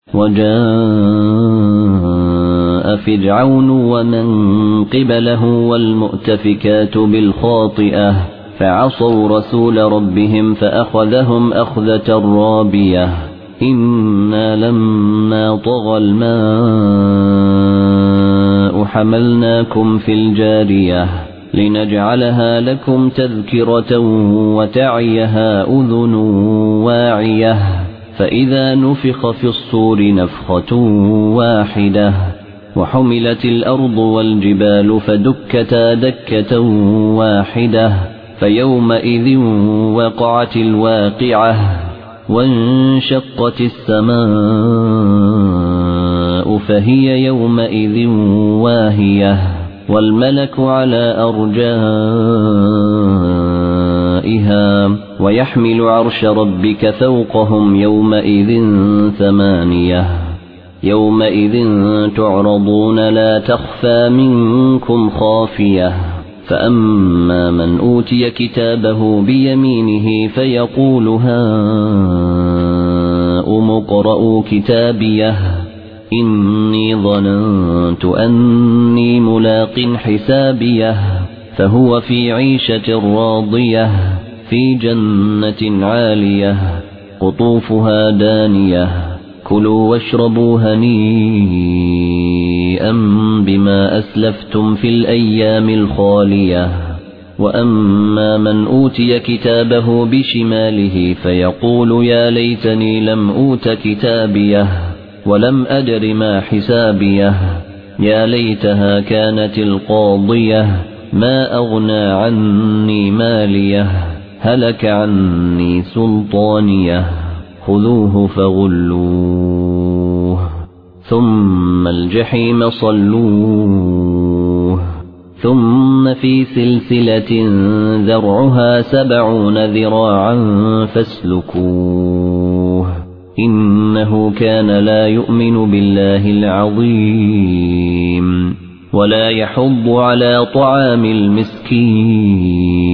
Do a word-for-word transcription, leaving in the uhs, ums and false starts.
وجاء فرعون ومن قبله والمؤتفكات بالخاطئة فعصوا رسول ربهم فأخذهم أخذة رابية إنا لما طغى الماء حملناكم في الجارية لنجعلها لكم تذكرة وتعيها أذن واعية فإذا نفخ في الصور نفخة واحدة وحملت الأرض والجبال فدكتا دكة واحدة فيومئذ وقعت الواقعة وانشقت السماء فهي يومئذ واهية والملك على أرجائها ويحمل عرش ربك فوقهم يومئذ ثمانية يومئذ تعرضون لا تخفى منكم خافية فأما من أوتي كتابه بيمينه فيقول هاؤم اقرءوا كتابيه إني ظننت أني ملاق حسابيه فهو في عيشة راضية في جنة عالية قطوفها دانية كلوا واشربوا هنيئا بما أسلفتم في الأيام الخالية وأما من أوتي كتابه بشماله فيقول يا ليتني لم أوت كتابيه ولم أدر ما حسابيه يا ليتها كانت القاضية ما أغنى عني ماليه هلك عني سلطانيه خذوه فغلوه ثم الجحيم صلوه ثم في سلسلة ذرعها سبعون ذراعا فاسلكوه إنه كان لا يؤمن بالله العظيم ولا يحض على طعام المسكين